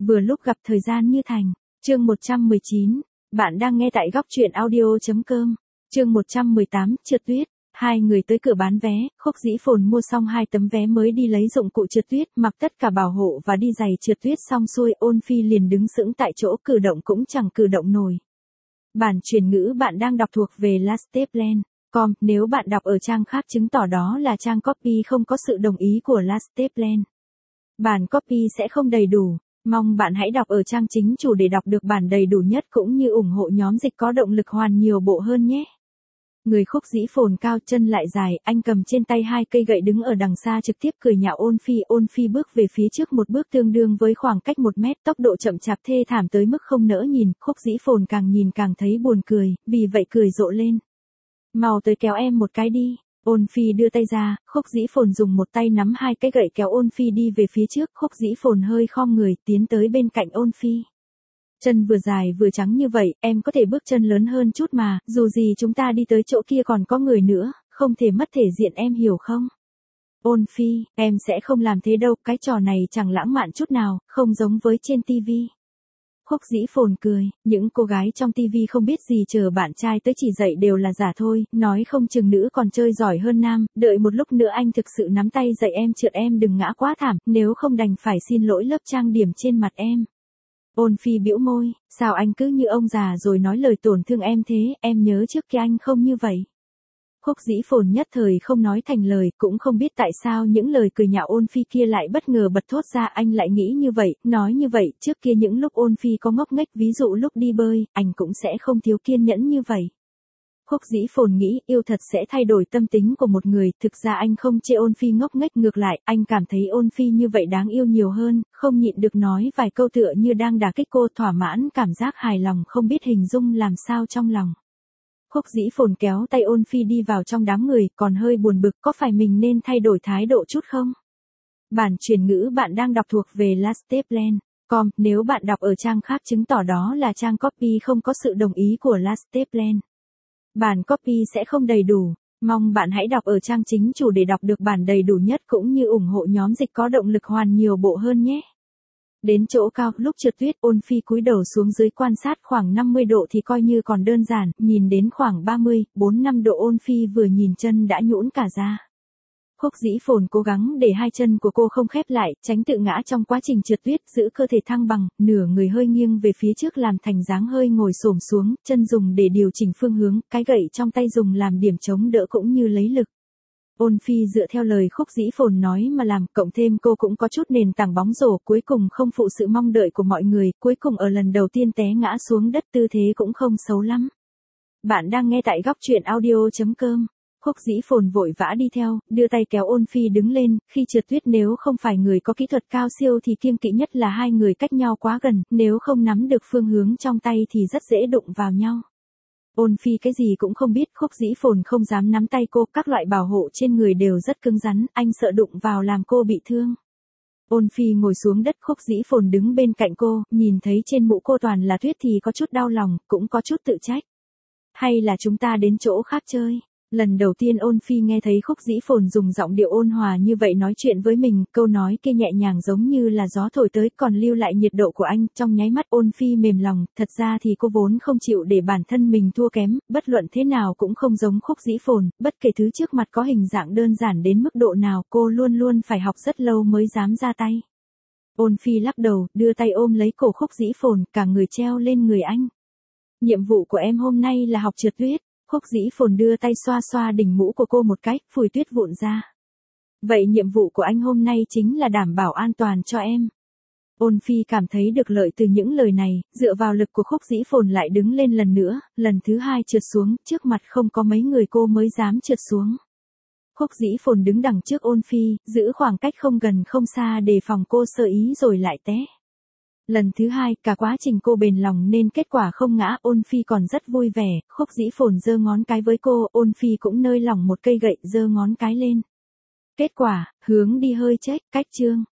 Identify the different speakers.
Speaker 1: Vừa lúc gặp thời gian như thành. Chương 119. Bạn đang nghe tại góc truyện audio.com. Chương 118. Trượt tuyết. Hai người tới cửa bán vé, Khúc Dĩ Phồn mua xong 2 tấm vé mới đi lấy dụng cụ trượt tuyết, mặc tất cả bảo hộ và đi giày trượt tuyết xong xuôi, Ôn Phi liền đứng sững tại chỗ, cử động cũng chẳng cử động nổi. Bản chuyển ngữ bạn đang đọc thuộc về lasteplan.com, nếu bạn đọc ở trang khác chứng tỏ đó là trang copy không có sự đồng ý của Lasteplan. Bản copy sẽ không đầy đủ. Mong bạn hãy đọc ở trang chính chủ để đọc được bản đầy đủ nhất cũng như ủng hộ nhóm dịch có động lực hoàn nhiều bộ hơn nhé. Người Khúc Dĩ Phồn cao, chân lại dài, anh cầm trên tay 2 cây gậy đứng ở đằng xa trực tiếp cười nhạo Ôn Phi bước về phía trước một bước tương đương với khoảng cách 1 mét, tốc độ chậm chạp thê thảm tới mức không nỡ nhìn, Khúc Dĩ Phồn càng nhìn càng thấy buồn cười, vì vậy cười rộ lên. Mau tới kéo em một cái đi. Ôn Phi đưa tay ra, Khúc Dĩ Phồn dùng một tay nắm 2 cái gậy kéo Ôn Phi đi về phía trước, Khúc Dĩ Phồn hơi khom người, tiến tới bên cạnh Ôn Phi. Chân vừa dài vừa trắng như vậy, em có thể bước chân lớn hơn chút mà, dù gì chúng ta đi tới chỗ kia còn có người nữa, không thể mất thể diện em hiểu không? Ôn Phi, em sẽ không làm thế đâu, cái trò này chẳng lãng mạn chút nào, không giống với trên tivi. Khúc Dĩ Phồn cười, những cô gái trong tivi không biết gì chờ bạn trai tới chỉ dạy đều là giả thôi, nói không chừng nữ còn chơi giỏi hơn nam, đợi một lúc nữa anh thực sự nắm tay dạy em trượt em đừng ngã quá thảm, nếu không đành phải xin lỗi lớp trang điểm trên mặt em. Ôn Phi bĩu môi, sao anh cứ như ông già rồi nói lời tổn thương em thế, em nhớ trước kia anh không như vậy. Khúc Dĩ Phồn nhất thời không nói thành lời, cũng không biết tại sao những lời cười nhạo Ôn Phi kia lại bất ngờ bật thốt ra, anh lại nghĩ như vậy, nói như vậy, trước kia những lúc Ôn Phi có ngốc nghếch, ví dụ lúc đi bơi, anh cũng sẽ không thiếu kiên nhẫn như vậy. Khúc Dĩ Phồn nghĩ, yêu thật sẽ thay đổi tâm tính của một người, thực ra anh không chê Ôn Phi ngốc nghếch, ngược lại, anh cảm thấy Ôn Phi như vậy đáng yêu nhiều hơn, không nhịn được nói vài câu tựa như đang đả kích cô, thỏa mãn cảm giác hài lòng không biết hình dung làm sao trong lòng. Khúc Dĩ Phồn kéo tay Ôn Phi đi vào trong đám người, còn hơi buồn bực, có phải mình nên thay đổi thái độ chút không? Bản chuyển ngữ bạn đang đọc thuộc về Lasteplan.com, nếu bạn đọc ở trang khác chứng tỏ đó là trang copy không có sự đồng ý của Lasteplan. Bản copy sẽ không đầy đủ. Mong bạn hãy đọc ở trang chính chủ để đọc được bản đầy đủ nhất cũng như ủng hộ nhóm dịch có động lực hoàn nhiều bộ hơn nhé. Đến chỗ cao, lúc trượt tuyết, Ôn Phi cúi đầu xuống dưới quan sát khoảng 50 độ thì coi như còn đơn giản, nhìn đến khoảng 34-5 độ Ôn Phi vừa nhìn chân đã nhũn cả ra. Khúc Dĩ Phồn cố gắng để 2 chân của cô không khép lại, tránh tự ngã trong quá trình trượt tuyết, giữ cơ thể thăng bằng, nửa người hơi nghiêng về phía trước làm thành dáng hơi ngồi xổm xuống, chân dùng để điều chỉnh phương hướng, cái gậy trong tay dùng làm điểm chống đỡ cũng như lấy lực. Ôn Phi dựa theo lời Khúc Dĩ Phồn nói mà làm, cộng thêm cô cũng có chút nền tảng bóng rổ, cuối cùng không phụ sự mong đợi của mọi người, cuối cùng ở lần đầu tiên té ngã xuống đất, tư thế cũng không xấu lắm. Bạn đang nghe tại góc truyện audio.com. Khúc Dĩ Phồn vội vã đi theo, đưa tay kéo Ôn Phi đứng lên, khi trượt tuyết nếu không phải người có kỹ thuật cao siêu thì kiêng kỵ nhất là 2 người cách nhau quá gần, nếu không nắm được phương hướng trong tay thì rất dễ đụng vào nhau. Ôn Phi cái gì cũng không biết, Khúc Dĩ Phồn không dám nắm tay cô, các loại bảo hộ trên người đều rất cứng rắn, anh sợ đụng vào làm cô bị thương. Ôn Phi ngồi xuống đất, Khúc Dĩ Phồn đứng bên cạnh cô, nhìn thấy trên mũ cô toàn là tuyết thì có chút đau lòng, cũng có chút tự trách. Hay là chúng ta đến chỗ khác chơi? Lần đầu tiên Ôn Phi nghe thấy Khúc Dĩ Phồn dùng giọng điệu ôn hòa như vậy nói chuyện với mình, câu nói kia nhẹ nhàng giống như là gió thổi tới còn lưu lại nhiệt độ của anh, trong nháy mắt Ôn Phi mềm lòng, thật ra thì cô vốn không chịu để bản thân mình thua kém, bất luận thế nào cũng không giống Khúc Dĩ Phồn, bất kể thứ trước mặt có hình dạng đơn giản đến mức độ nào cô luôn luôn phải học rất lâu mới dám ra tay. Ôn Phi lắc đầu, đưa tay ôm lấy cổ Khúc Dĩ Phồn, cả người treo lên người anh. Nhiệm vụ của em hôm nay là học trượt tuyết. Khúc Dĩ Phồn đưa tay xoa xoa đỉnh mũ của cô một cái, phủi tuyết vụn ra. Vậy nhiệm vụ của anh hôm nay chính là đảm bảo an toàn cho em. Ôn Phi cảm thấy được lợi từ những lời này, dựa vào lực của Khúc Dĩ Phồn lại đứng lên lần nữa, lần thứ 2 trượt xuống, trước mặt không có mấy người cô mới dám trượt xuống. Khúc Dĩ Phồn đứng đằng trước Ôn Phi, giữ khoảng cách không gần không xa đề phòng cô sơ ý rồi lại té. Lần thứ 2, cả quá trình cô bền lòng nên kết quả không ngã, Ôn Phi còn rất vui vẻ, Khúc Dĩ Phồn giơ ngón cái với cô, Ôn Phi cũng nơi lỏng một cây gậy giơ ngón cái lên. Kết quả, hướng đi hơi chếch, cách chương.